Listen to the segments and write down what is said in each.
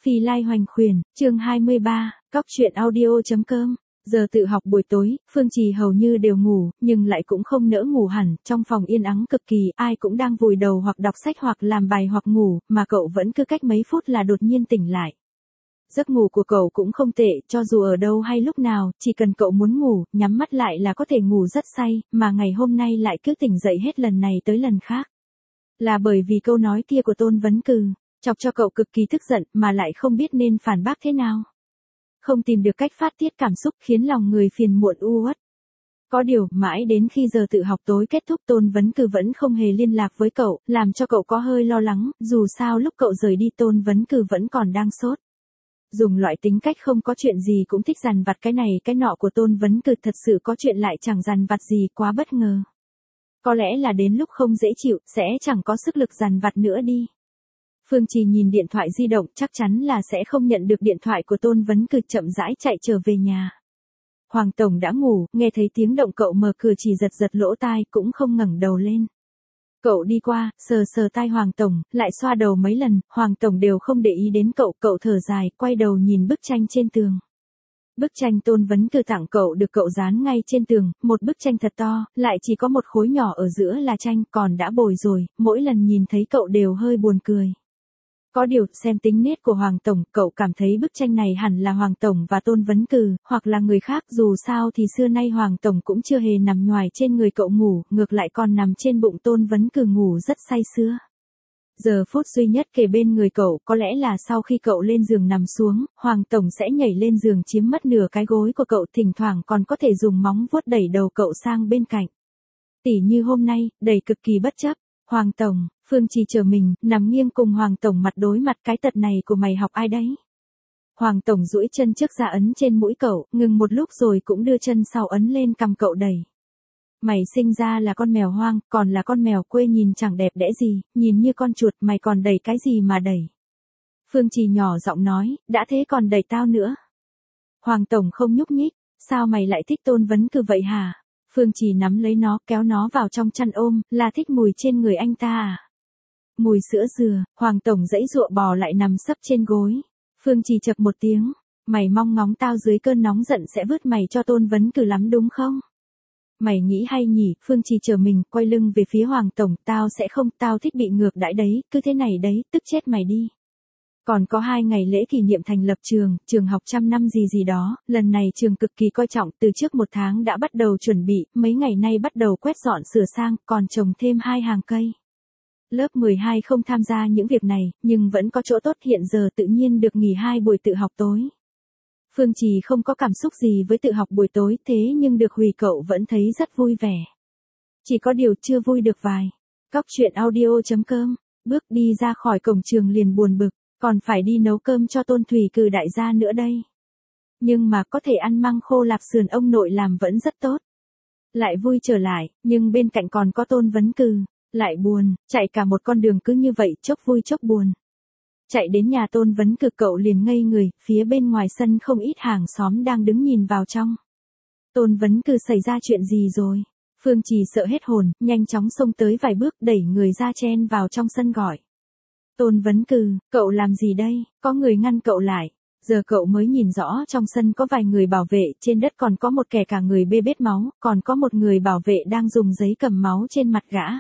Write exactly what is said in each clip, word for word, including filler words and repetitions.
Phi Lai Hoành Khuyển, chương hai mươi ba, cóc truyện audio.com. Giờ tự học buổi tối, Phương Trì hầu như đều ngủ, nhưng lại cũng không nỡ ngủ hẳn, trong phòng yên ắng cực kỳ, ai cũng đang vùi đầu hoặc đọc sách hoặc làm bài hoặc ngủ, mà cậu vẫn cứ cách mấy phút là đột nhiên tỉnh lại. Giấc ngủ của cậu cũng không tệ, cho dù ở đâu hay lúc nào, chỉ cần cậu muốn ngủ, nhắm mắt lại là có thể ngủ rất say, mà ngày hôm nay lại cứ tỉnh dậy hết lần này tới lần khác. Là bởi vì câu nói kia của Tôn Vấn Cừ, chọc cho cậu cực kỳ tức giận, mà lại không biết nên phản bác thế nào. Không tìm được cách phát tiết cảm xúc khiến lòng người phiền muộn u uất. Có điều, mãi đến khi giờ tự học tối kết thúc Tôn Vấn Cừ vẫn không hề liên lạc với cậu, làm cho cậu có hơi lo lắng, dù sao lúc cậu rời đi Tôn Vấn Cừ vẫn còn đang sốt. Dùng loại tính cách không có chuyện gì cũng thích dằn vặt cái này cái nọ của Tôn Vấn Cừ thật sự có chuyện lại chẳng dằn vặt gì, quá bất ngờ. Có lẽ là đến lúc không dễ chịu, sẽ chẳng có sức lực dằn vặt nữa đi. Phương Trì nhìn điện thoại di động, chắc chắn là sẽ không nhận được điện thoại của Tôn Vấn Cừ, chậm rãi chạy trở về nhà. Hoàng Tổng đã ngủ, nghe thấy tiếng động cậu mở cửa chỉ giật giật lỗ tai, cũng không ngẩng đầu lên. Cậu đi qua, sờ sờ tai Hoàng Tổng, lại xoa đầu mấy lần, Hoàng Tổng đều không để ý đến cậu, cậu thở dài, quay đầu nhìn bức tranh trên tường. Bức tranh Tôn Vấn Cừ tặng cậu được cậu dán ngay trên tường, một bức tranh thật to, lại chỉ có một khối nhỏ ở giữa là tranh, còn đã bồi rồi, mỗi lần nhìn thấy cậu đều hơi buồn cười. Có điều, xem tính nết của Hoàng Tổng, cậu cảm thấy bức tranh này hẳn là Hoàng Tổng và Tôn Vấn Cừ, hoặc là người khác, dù sao thì xưa nay Hoàng Tổng cũng chưa hề nằm nhoài trên người cậu ngủ, ngược lại còn nằm trên bụng Tôn Vấn Cừ ngủ rất say sưa. Giờ phút duy nhất kề bên người cậu, có lẽ là sau khi cậu lên giường nằm xuống, Hoàng Tổng sẽ nhảy lên giường chiếm mất nửa cái gối của cậu, thỉnh thoảng còn có thể dùng móng vuốt đẩy đầu cậu sang bên cạnh. Tỉ như hôm nay, đẩy cực kỳ bất chấp. Hoàng Tổng, Phương Trì chờ mình, nằm nghiêng cùng Hoàng Tổng mặt đối mặt, cái tật này của mày học ai đấy? Hoàng Tổng duỗi chân trước ra ấn trên mũi cậu, ngừng một lúc rồi cũng đưa chân sau ấn lên cằm cậu đẩy. Mày sinh ra là con mèo hoang, còn là con mèo quê nhìn chẳng đẹp đẽ gì, nhìn như con chuột, mày còn đẩy cái gì mà đẩy? Phương Trì nhỏ giọng nói, đã thế còn đẩy tao nữa. Hoàng Tổng không nhúc nhích, sao mày lại thích Tôn Vấn Cừ vậy hả? Phương Trì nắm lấy nó, kéo nó vào trong chăn ôm, là thích mùi trên người anh ta à? Mùi sữa dừa. Hoàng Tổng dãy dụa bò lại nằm sấp trên gối. Phương Trì chập một tiếng, mày mong ngóng tao dưới cơn nóng giận sẽ vứt mày cho Tôn Vấn Cừ lắm đúng không? Mày nghĩ hay nhỉ? Phương Trì chờ mình, quay lưng về phía Hoàng Tổng, tao sẽ không, tao thích bị ngược đãi đấy, cứ thế này đấy, tức chết mày đi. Còn có hai ngày lễ kỷ niệm thành lập trường, trường học trăm năm gì gì đó, lần này trường cực kỳ coi trọng, từ trước một tháng đã bắt đầu chuẩn bị, mấy ngày nay bắt đầu quét dọn sửa sang, còn trồng thêm hai hàng cây. Lớp mười hai không tham gia những việc này, nhưng vẫn có chỗ tốt, hiện giờ tự nhiên được nghỉ hai buổi tự học tối. Phương Trì không có cảm xúc gì với tự học buổi tối, thế nhưng được hủy cậu vẫn thấy rất vui vẻ. Chỉ có điều chưa vui được vài. Cóc truyện audio.com, bước đi ra khỏi cổng trường liền buồn bực. Còn phải đi nấu cơm cho Tôn Thủy Cừ đại gia nữa đây. Nhưng mà có thể ăn măng khô lạp sườn ông nội làm vẫn rất tốt. Lại vui trở lại, nhưng bên cạnh còn có Tôn Vấn Cừ. Lại buồn, chạy cả một con đường cứ như vậy, chốc vui chốc buồn. Chạy đến nhà Tôn Vấn Cừ cậu liền ngây người, phía bên ngoài sân không ít hàng xóm đang đứng nhìn vào trong. Tôn Vấn Cừ xảy ra chuyện gì rồi? Phương Trì sợ hết hồn, nhanh chóng xông tới vài bước đẩy người ra chen vào trong sân gọi. Tôn Vấn Cừ, cậu làm gì đây? Có người ngăn cậu lại. Giờ cậu mới nhìn rõ trong sân có vài người bảo vệ, trên đất còn có một kẻ cả người bê bết máu, còn có một người bảo vệ đang dùng giấy cầm máu trên mặt gã.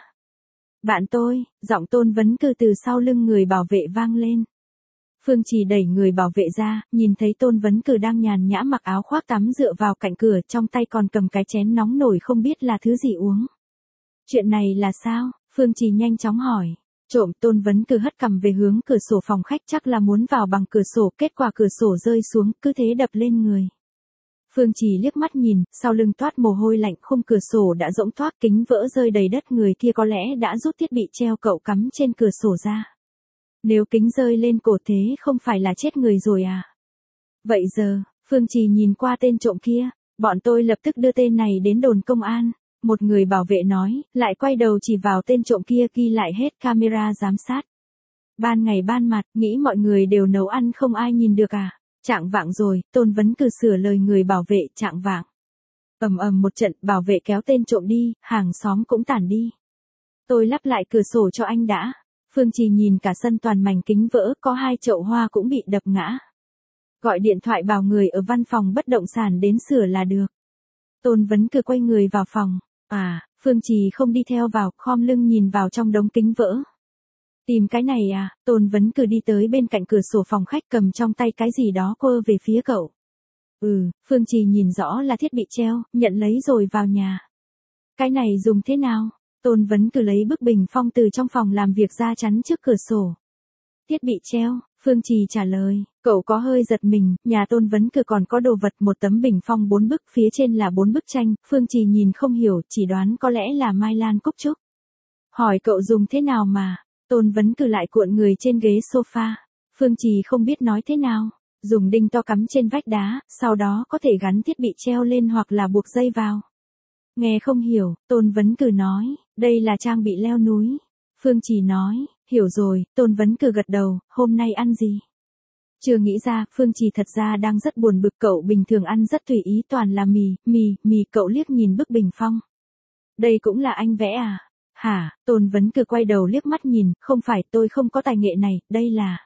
Bạn tôi, giọng Tôn Vấn Cừ từ sau lưng người bảo vệ vang lên. Phương Trì đẩy người bảo vệ ra, nhìn thấy Tôn Vấn Cừ đang nhàn nhã mặc áo khoác tắm dựa vào cạnh cửa, trong tay còn cầm cái chén nóng nổi không biết là thứ gì uống. Chuyện này là sao? Phương Trì nhanh chóng hỏi. Trộm. Tôn Vấn Cừ hất cằm về hướng cửa sổ phòng khách, chắc là muốn vào bằng cửa sổ, kết quả cửa sổ rơi xuống, cứ thế đập lên người. Phương Trì liếc mắt nhìn, sau lưng toát mồ hôi lạnh, khung cửa sổ đã rỗng toác, kính vỡ rơi đầy đất, người kia có lẽ đã rút thiết bị treo cậu cắm trên cửa sổ ra. Nếu kính rơi lên cổ thế không phải là chết người rồi à? Vậy giờ, Phương Trì nhìn qua tên trộm kia, bọn tôi lập tức đưa tên này đến đồn công an. Một người bảo vệ nói, lại quay đầu chỉ vào tên trộm kia, ghi lại hết camera giám sát. Ban ngày ban mặt, nghĩ mọi người đều nấu ăn không ai nhìn được à? Chạng vạng rồi, Tôn Vấn Cừ sửa lời người bảo vệ, chạng vạng. Ầm ầm một trận, bảo vệ kéo tên trộm đi, hàng xóm cũng tản đi. Tôi lắp lại cửa sổ cho anh đã. Phương Trì nhìn cả sân toàn mảnh kính vỡ, có hai chậu hoa cũng bị đập ngã. Gọi điện thoại bảo người ở văn phòng bất động sản đến sửa là được. Tôn Vấn Cừ quay người vào phòng. À, Phương Trì không đi theo vào, khom lưng nhìn vào trong đống kính vỡ. Tìm cái này à? Tôn Vấn Cừ đi tới bên cạnh cửa sổ phòng khách, cầm trong tay cái gì đó quơ về phía cậu. Ừ, Phương Trì nhìn rõ là thiết bị treo, nhận lấy rồi vào nhà. Cái này dùng thế nào? Tôn Vấn Cừ lấy bức bình phong từ trong phòng làm việc ra chắn trước cửa sổ. Thiết bị treo, Phương Trì trả lời. Cậu có hơi giật mình, nhà Tôn Vấn Cừ còn có đồ vật, một tấm bình phong bốn bức, phía trên là bốn bức tranh. Phương Trì nhìn không hiểu, chỉ đoán có lẽ là Mai Lan Cúc Trúc. Hỏi cậu dùng thế nào mà? Tôn Vấn Cừ lại cuộn người trên ghế sofa. Phương Trì không biết nói thế nào. Dùng đinh to cắm trên vách đá, sau đó có thể gắn thiết bị treo lên hoặc là buộc dây vào. Nghe không hiểu, Tôn Vấn Cừ nói, đây là trang bị leo núi. Phương Trì nói, hiểu rồi. Tôn Vấn Cừ gật đầu. Hôm nay ăn gì? Chưa nghĩ ra. Phương Trì thật ra đang rất buồn bực, cậu bình thường ăn rất tùy ý, toàn là mì, mì, mì. Cậu liếc nhìn bức bình phong. Đây cũng là anh vẽ à? Hả? Tôn Vấn Cừ quay đầu liếc mắt nhìn, không phải, tôi không có tài nghệ này, đây là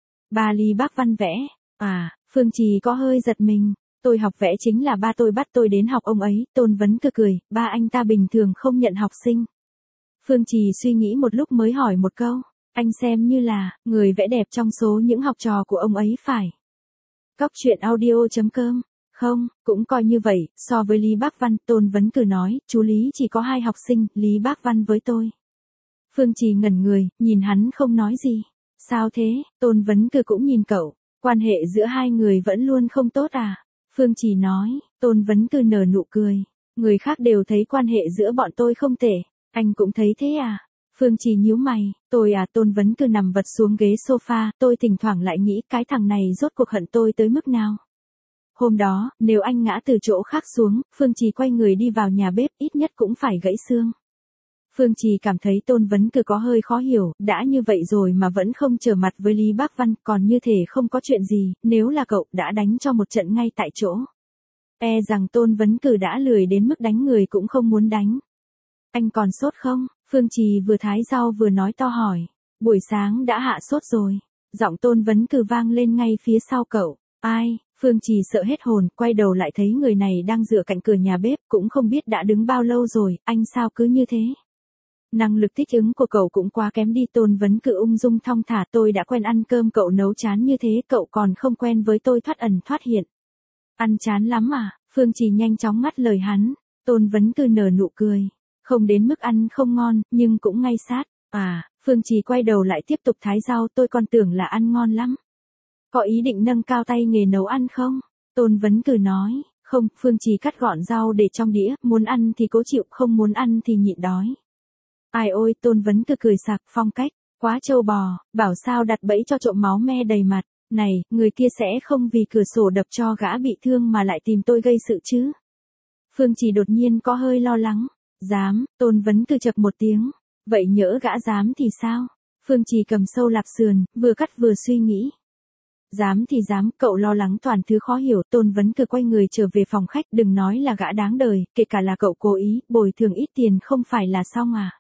ba Ly Bác Văn vẽ. À, Phương Trì có hơi giật mình. Tôi học vẽ chính là ba tôi bắt tôi đến học ông ấy. Tôn Vấn Cừ cười, ba anh ta bình thường không nhận học sinh. Phương Trì suy nghĩ một lúc mới hỏi một câu, anh xem như là người vẽ đẹp trong số những học trò của ông ấy phải? Cóc truyện audio chấm com. Không, cũng coi như vậy. So với Lý Bác Văn, Tôn Vấn Cừ nói, chú Lý chỉ có hai học sinh, Lý Bác Văn với tôi. Phương Trì ngẩn người, nhìn hắn không nói gì. Sao thế? Tôn Vấn Cừ cũng nhìn cậu. Quan hệ giữa hai người vẫn luôn không tốt à? Phương Trì nói. Tôn Vấn Cừ nở nụ cười. Người khác đều thấy quan hệ giữa bọn tôi không tệ. Anh cũng thấy thế à? Phương Trì nhíu mày. Tôi à? Tôn Vấn Cừ nằm vật xuống ghế sofa. Tôi thỉnh thoảng lại nghĩ cái thằng này rốt cuộc hận tôi tới mức nào. Hôm đó, nếu anh ngã từ chỗ khác xuống, Phương Trì quay người đi vào nhà bếp, ít nhất cũng phải gãy xương. Phương Trì cảm thấy Tôn Vấn Cừ có hơi khó hiểu, đã như vậy rồi mà vẫn không trở mặt với Lý Bác Văn, còn như thể không có chuyện gì, nếu là cậu đã đánh cho một trận ngay tại chỗ. E rằng Tôn Vấn Cừ đã lười đến mức đánh người cũng không muốn đánh. Anh còn sốt không? Phương Trì vừa thái rau vừa nói to hỏi. Buổi sáng đã hạ sốt rồi. Giọng Tôn Vấn Cừ vang lên ngay phía sau cậu. Ai? Phương Trì sợ hết hồn, quay đầu lại thấy người này đang dựa cạnh cửa nhà bếp, cũng không biết đã đứng bao lâu rồi, anh sao cứ như thế? Năng lực thích ứng của cậu cũng quá kém đi. Tôn Vấn Cừ ung dung thong thả, tôi đã quen ăn cơm cậu nấu chán như thế, cậu còn không quen với tôi thoát ẩn thoát hiện. Ăn chán lắm à? Phương Trì nhanh chóng ngắt lời hắn. Tôn Vấn Cừ nở nụ cười. Không đến mức ăn không ngon, nhưng cũng ngay sát. À, Phương Trì quay đầu lại tiếp tục thái rau, tôi còn tưởng là ăn ngon lắm. Có ý định nâng cao tay nghề nấu ăn không? Tôn Vấn Cừ nói. Không, Phương Trì cắt gọn rau để trong đĩa, muốn ăn thì cố chịu, không muốn ăn thì nhịn đói. Ai ôi, Tôn Vấn Cừ cười sặc, phong cách, quá trâu bò, bảo sao đặt bẫy cho trộm máu me đầy mặt. Này, người kia sẽ không vì cửa sổ đập cho gã bị thương mà lại tìm tôi gây sự chứ? Phương Trì đột nhiên có hơi lo lắng. Dám? Tôn Vấn Cừ chập một tiếng. Vậy nhỡ gã dám thì sao? Phương Trì cầm sâu lạp sườn, vừa cắt vừa suy nghĩ. Dám thì dám, cậu lo lắng toàn thứ khó hiểu. Tôn Vấn Cừ quay người trở về phòng khách, đừng nói là gã đáng đời, kể cả là cậu cố ý, bồi thường ít tiền không phải là xong à?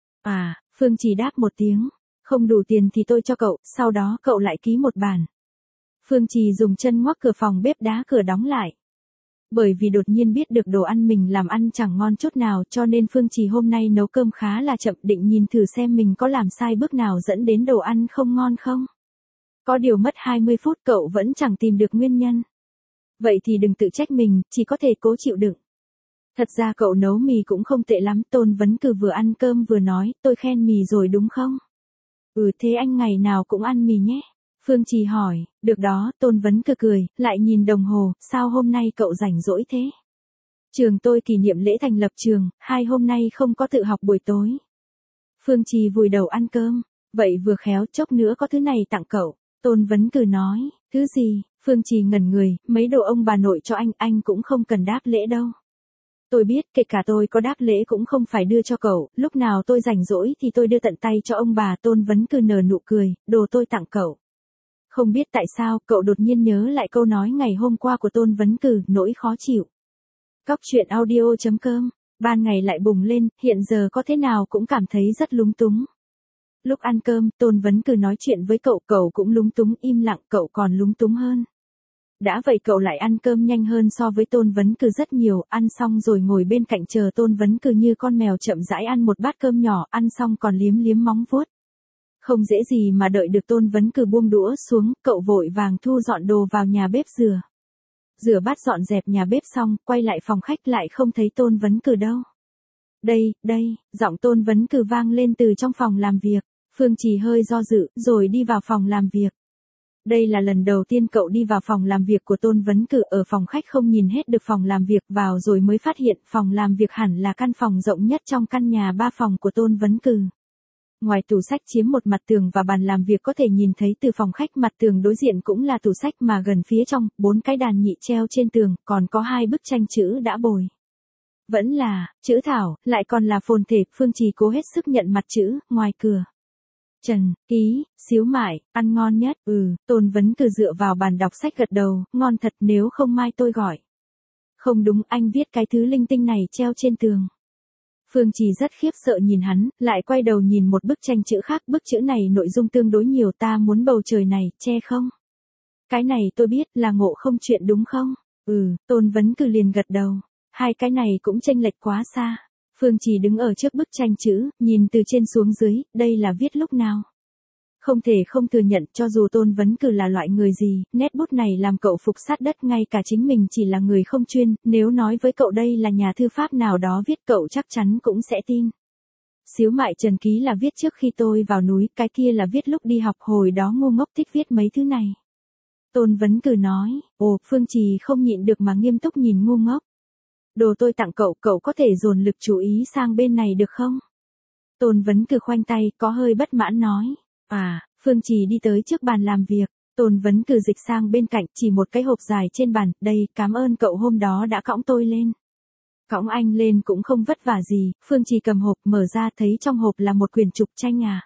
À, Phương Trì đáp một tiếng. Không đủ tiền thì tôi cho cậu, sau đó cậu lại ký một bản. Phương Trì dùng chân ngoắc cửa phòng bếp, đá cửa đóng lại. Bởi vì đột nhiên biết được đồ ăn mình làm ăn chẳng ngon chút nào, cho nên Phương Trì hôm nay nấu cơm khá là chậm, định nhìn thử xem mình có làm sai bước nào dẫn đến đồ ăn không ngon không. Có điều mất hai mươi phút cậu vẫn chẳng tìm được nguyên nhân. Vậy thì đừng tự trách mình, chỉ có thể cố chịu đựng. Thật ra cậu nấu mì cũng không tệ lắm. Tôn Vấn Cừ vừa ăn cơm vừa nói, tôi khen mì rồi đúng không? Ừ, thế anh ngày nào cũng ăn mì nhé. Phương Trì hỏi. Được đó. Tôn Vấn Cừ cười, lại nhìn đồng hồ, sao hôm nay cậu rảnh rỗi thế? Trường tôi kỷ niệm lễ thành lập trường, hai hôm nay không có tự học buổi tối. Phương Trì vùi đầu ăn cơm. Vậy vừa khéo, chốc nữa có thứ này tặng cậu. Tôn Vấn Cừ nói. Thứ gì? Phương Trì ngẩn người, mấy đồ ông bà nội cho anh, anh cũng không cần đáp lễ đâu. Tôi biết, kể cả tôi có đáp lễ cũng không phải đưa cho cậu, lúc nào tôi rảnh rỗi thì tôi đưa tận tay cho ông bà. Tôn Vấn Cừ nở nụ cười, đồ tôi tặng cậu. Không biết tại sao, cậu đột nhiên nhớ lại câu nói ngày hôm qua của Tôn Vấn Cừ, nỗi khó chịu. Cóc truyện audio chấm com, ban ngày lại bùng lên, hiện giờ có thế nào cũng cảm thấy rất lúng túng. Lúc ăn cơm, Tôn Vấn Cừ nói chuyện với cậu, cậu cũng lúng túng im lặng, cậu còn lúng túng hơn. Đã vậy cậu lại ăn cơm nhanh hơn so với Tôn Vấn Cừ rất nhiều, ăn xong rồi ngồi bên cạnh chờ Tôn Vấn Cừ như con mèo chậm rãi ăn một bát cơm nhỏ, ăn xong còn liếm liếm móng vuốt. Không dễ gì mà đợi được Tôn Vấn Cừ buông đũa xuống, cậu vội vàng thu dọn đồ vào nhà bếp rửa. Rửa bát dọn dẹp nhà bếp xong, quay lại phòng khách lại không thấy Tôn Vấn Cừ đâu. Đây, đây, giọng Tôn Vấn Cừ vang lên từ trong phòng làm việc. Phương Trì hơi do dự, rồi đi vào phòng làm việc. Đây là lần đầu tiên cậu đi vào phòng làm việc của Tôn Vấn Cừ, ở phòng khách không nhìn hết được phòng làm việc, vào rồi mới phát hiện phòng làm việc hẳn là căn phòng rộng nhất trong căn nhà ba phòng của Tôn Vấn Cừ. Ngoài tủ sách chiếm một mặt tường và bàn làm việc có thể nhìn thấy từ phòng khách, mặt tường đối diện cũng là tủ sách, mà gần phía trong, bốn cái đàn nhị treo trên tường, còn có hai bức tranh chữ đã bồi. Vẫn là, chữ thảo, lại còn là phồn thể. Phương Trì cố hết sức nhận mặt chữ, ngoài cửa. Trần, ký, xíu mại, ăn ngon nhất, ừ, Tôn Vấn Cừ dựa vào bàn đọc sách gật đầu, ngon thật, nếu không mai tôi gọi. Không đúng, anh viết cái thứ linh tinh này treo trên tường. Phương Trì rất khiếp sợ nhìn hắn, lại quay đầu nhìn một bức tranh chữ khác, bức chữ này nội dung tương đối nhiều, ta muốn bầu trời này, che không? Cái này tôi biết, là Ngộ Không chuyện đúng không? Ừ, Tôn Vấn Cừ liền gật đầu. Hai cái này cũng chênh lệch quá xa. Phương Trì đứng ở trước bức tranh chữ, nhìn từ trên xuống dưới, đây là viết lúc nào? Không thể không thừa nhận, cho dù Tôn Vấn Cừ là loại người gì, nét bút này làm cậu phục sát đất, ngay cả chính mình chỉ là người không chuyên, nếu nói với cậu đây là nhà thư pháp nào đó viết, cậu chắc chắn cũng sẽ tin. Xíu mại Trần ký là viết trước khi tôi vào núi, cái kia là viết lúc đi học, hồi đó ngu ngốc thích viết mấy thứ này. Tôn Vấn Cừ nói, ồ, Phương Trì không nhịn được mà nghiêm túc nhìn ngu ngốc. Đồ tôi tặng cậu, cậu có thể dồn lực chú ý sang bên này được không? Tôn Vấn Cừ khoanh tay, có hơi bất mãn nói. À, Phương Trì đi tới trước bàn làm việc. Tôn Vấn Cừ dịch sang bên cạnh, chỉ một cái hộp dài trên bàn, đây, cảm ơn cậu hôm đó đã cõng tôi lên. Cõng anh lên cũng không vất vả gì. Phương Trì cầm hộp, mở ra thấy trong hộp là một quyển trục tranh à.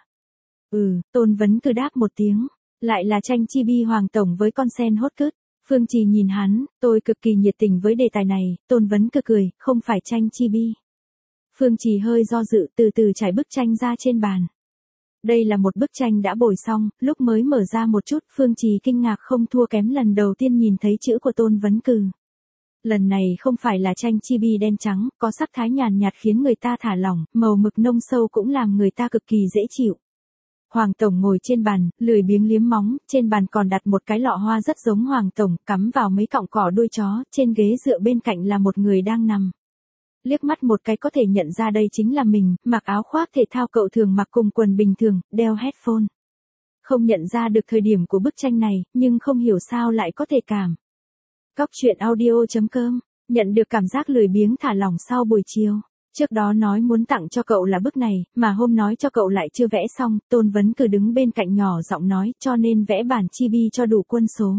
Ừ, Tôn Vấn Cừ đáp một tiếng. Lại là tranh Chibi Hoàng Tổng với con sen hốt cứt. Phương Trì nhìn hắn, tôi cực kỳ nhiệt tình với đề tài này. Tôn Vấn Cừ cười, không phải tranh Chibi. Phương Trì hơi do dự, từ từ trải bức tranh ra trên bàn. Đây là một bức tranh đã bồi xong, lúc mới mở ra một chút, Phương Trì kinh ngạc không thua kém lần đầu tiên nhìn thấy chữ của Tôn Vấn Cừ. Lần này không phải là tranh chibi đen trắng, có sắc thái nhàn nhạt khiến người ta thả lỏng, màu mực nông sâu cũng làm người ta cực kỳ dễ chịu. Hoàng Tổng ngồi trên bàn, lười biếng liếm móng, trên bàn còn đặt một cái lọ hoa rất giống Hoàng Tổng, cắm vào mấy cọng cỏ đuôi chó, trên ghế dựa bên cạnh là một người đang nằm. Liếc mắt một cái có thể nhận ra đây chính là mình, mặc áo khoác thể thao cậu thường mặc cùng quần bình thường, đeo headphone. Không nhận ra được thời điểm của bức tranh này, nhưng không hiểu sao lại có thể cảm. Cóc truyện audio chấm com, nhận được cảm giác lười biếng thả lỏng sau buổi chiều. Trước đó nói muốn tặng cho cậu là bức này, mà hôm nói cho cậu lại chưa vẽ xong, Tôn Vấn Cừ đứng bên cạnh nhỏ giọng nói, cho nên vẽ bản chibi cho đủ quân số.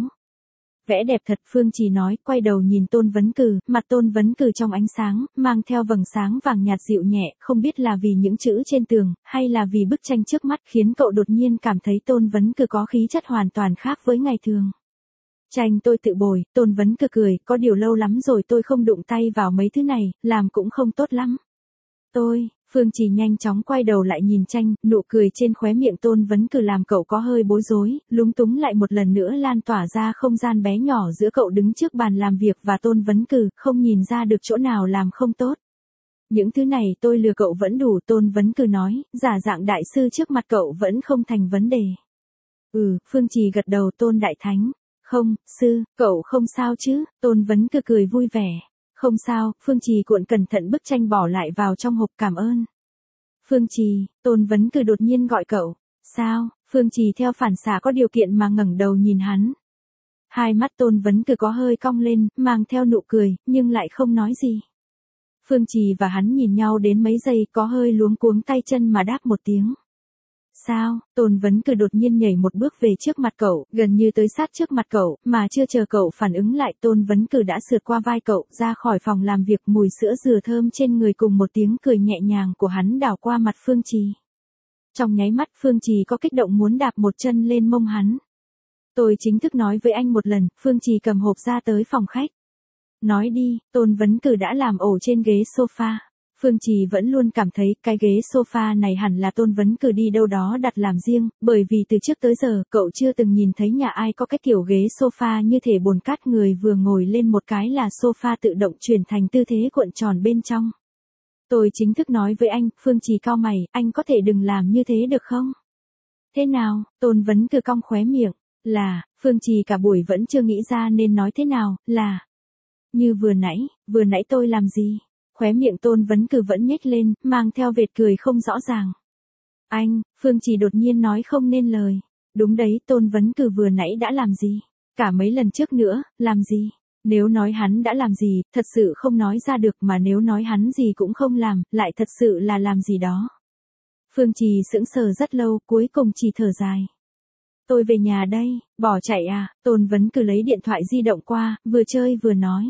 Vẽ đẹp thật, Phương Trì nói, quay đầu nhìn Tôn Vấn Cừ, mặt Tôn Vấn Cừ trong ánh sáng, mang theo vầng sáng vàng nhạt dịu nhẹ, không biết là vì những chữ trên tường, hay là vì bức tranh trước mắt khiến cậu đột nhiên cảm thấy Tôn Vấn Cừ có khí chất hoàn toàn khác với ngày thường. Tranh tôi tự bồi, Tôn Vấn Cừ cười, có điều lâu lắm rồi tôi không đụng tay vào mấy thứ này, làm cũng không tốt lắm. Tôi, Phương Trì nhanh chóng quay đầu lại nhìn tranh, nụ cười trên khóe miệng Tôn Vấn Cừ làm cậu có hơi bối rối, lúng túng lại một lần nữa lan tỏa ra không gian bé nhỏ giữa cậu đứng trước bàn làm việc và Tôn Vấn Cừ, không nhìn ra được chỗ nào làm không tốt. Những thứ này tôi lừa cậu vẫn đủ, Tôn Vấn Cừ nói, giả dạng đại sư trước mặt cậu vẫn không thành vấn đề. Ừ, Phương Trì gật đầu, Tôn Đại Thánh. Không, sư, cậu không sao chứ, Tôn Vấn Cừ cười vui vẻ. Không sao, Phương Trì cuộn cẩn thận bức tranh bỏ lại vào trong hộp, cảm ơn. Phương Trì, Tôn Vấn Cừ đột nhiên gọi cậu. Sao? Phương Trì theo phản xạ có điều kiện mà ngẩng đầu nhìn hắn. Hai mắt Tôn Vấn Cừ có hơi cong lên, mang theo nụ cười, nhưng lại không nói gì. Phương Trì và hắn nhìn nhau đến mấy giây, có hơi luống cuống tay chân mà đáp một tiếng. Sao? Tôn Vấn Cừ đột nhiên nhảy một bước về trước mặt cậu, gần như tới sát trước mặt cậu, mà chưa chờ cậu phản ứng lại, Tôn Vấn Cừ đã sượt qua vai cậu, ra khỏi phòng làm việc, mùi sữa dừa thơm trên người cùng một tiếng cười nhẹ nhàng của hắn đảo qua mặt Phương Trì. Trong nháy mắt Phương Trì có kích động muốn đạp một chân lên mông hắn. Tôi chính thức nói với anh một lần, Phương Trì cầm hộp ra tới phòng khách. Nói đi, Tôn Vấn Cừ đã làm ổ trên ghế sofa. Phương Trì vẫn luôn cảm thấy cái ghế sofa này hẳn là Tôn Vấn Cử đi đâu đó đặt làm riêng, bởi vì từ trước tới giờ cậu chưa từng nhìn thấy nhà ai có cái kiểu ghế sofa như thể bồn cát, người vừa ngồi lên một cái là sofa tự động chuyển thành tư thế cuộn tròn bên trong. Tôi chính thức nói với anh, Phương Trì cau mày, anh có thể đừng làm như thế được không? Thế nào? Tôn Vấn Cử cong khóe miệng, là, Phương Trì cả buổi vẫn chưa nghĩ ra nên nói thế nào, là. Như vừa nãy, vừa nãy tôi làm gì? Khóe miệng Tôn Vấn Cử vẫn nhếch lên, mang theo vệt cười không rõ ràng. Anh, Phương Trì đột nhiên nói không nên lời. Đúng đấy, Tôn Vấn Cử vừa nãy đã làm gì? Cả mấy lần trước nữa, làm gì? Nếu nói hắn đã làm gì, thật sự không nói ra được, mà nếu nói hắn gì cũng không làm, lại thật sự là làm gì đó. Phương Trì sững sờ rất lâu, cuối cùng chỉ thở dài. Tôi về nhà đây, bỏ chạy à? Tôn Vấn Cử lấy điện thoại di động qua, vừa chơi vừa nói.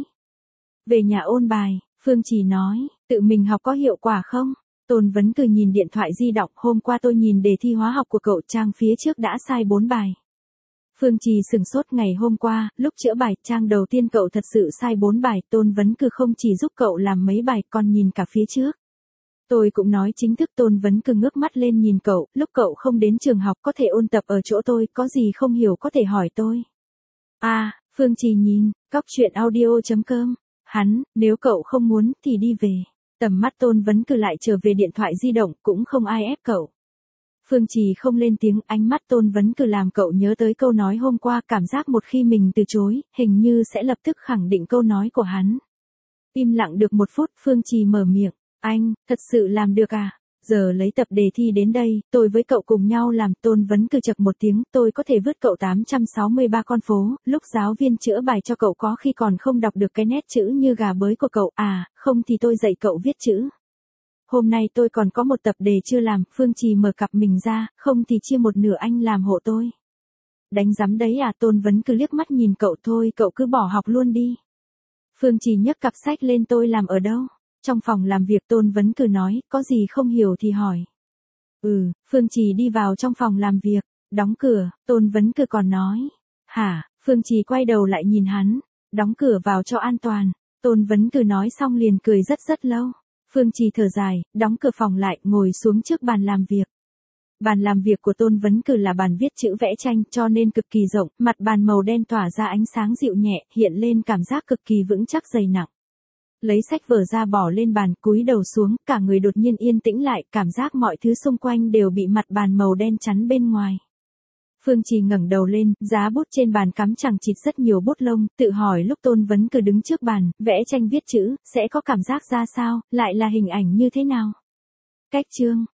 Về nhà ôn bài, Phương Trì nói, tự mình học có hiệu quả không? Tôn Vấn Cử nhìn điện thoại di động, hôm qua tôi nhìn đề thi hóa học của cậu, trang phía trước đã sai bốn bài. Phương Trì sửng sốt, ngày hôm qua, lúc chữa bài, trang đầu tiên cậu thật sự sai bốn bài, Tôn Vấn Cử không chỉ giúp cậu làm mấy bài, còn nhìn cả phía trước. Tôi cũng nói chính thức. Tôn Vấn Cử ngước mắt lên nhìn cậu, lúc cậu không đến trường học có thể ôn tập ở chỗ tôi, có gì không hiểu có thể hỏi tôi. À, Phương Trì nhìn, cóc truyện audio chấm com. Hắn, nếu cậu không muốn thì đi về. Tầm mắt Tôn Vấn Cử lại trở về điện thoại di động, cũng không ai ép cậu. Phương Trì không lên tiếng, ánh mắt Tôn Vấn Cử làm cậu nhớ tới câu nói hôm qua, cảm giác một khi mình từ chối, hình như sẽ lập tức khẳng định câu nói của hắn. Im lặng được một phút, Phương Trì mở miệng, anh, thật sự làm được à? Giờ lấy tập đề thi đến đây, tôi với cậu cùng nhau làm. Tôn Vấn Cử chậc một tiếng, tôi có thể vứt cậu tám trăm sáu mươi ba con phố, lúc giáo viên chữa bài cho cậu có khi còn không đọc được cái nét chữ như gà bới của cậu, à, không thì tôi dạy cậu viết chữ. Hôm nay tôi còn có một tập đề chưa làm. Phương Trì mở cặp mình ra, không thì chia một nửa anh làm hộ tôi. Đánh rắm đấy à? Tôn Vấn Cử liếc mắt nhìn cậu, thôi cậu cứ bỏ học luôn đi. Phương Trì nhấc cặp sách lên, tôi làm ở đâu? Trong phòng làm việc. Tôn Vấn Cử nói, có gì không hiểu thì hỏi. Ừ, Phương Trì đi vào trong phòng làm việc, đóng cửa. Tôn Vấn Cử còn nói, hả? Phương Trì quay đầu lại nhìn hắn, đóng cửa vào cho an toàn. Tôn Vấn Cử nói xong liền cười rất rất lâu. Phương Trì thở dài, đóng cửa phòng lại, ngồi xuống trước bàn làm việc. Bàn làm việc của Tôn Vấn Cử là bàn viết chữ vẽ tranh, cho nên cực kỳ rộng, mặt bàn màu đen tỏa ra ánh sáng dịu nhẹ, hiện lên cảm giác cực kỳ vững chắc dày nặng. Lấy sách vở ra bỏ lên bàn, cúi đầu xuống, cả người đột nhiên yên tĩnh lại, cảm giác mọi thứ xung quanh đều bị mặt bàn màu đen chắn bên ngoài. Phương Trì ngẩng đầu lên, giá bút trên bàn cắm chằng chịt rất nhiều bút lông, tự hỏi lúc Tôn Vấn Cử đứng trước bàn, vẽ tranh viết chữ, sẽ có cảm giác ra sao, lại là hình ảnh như thế nào? Cách chương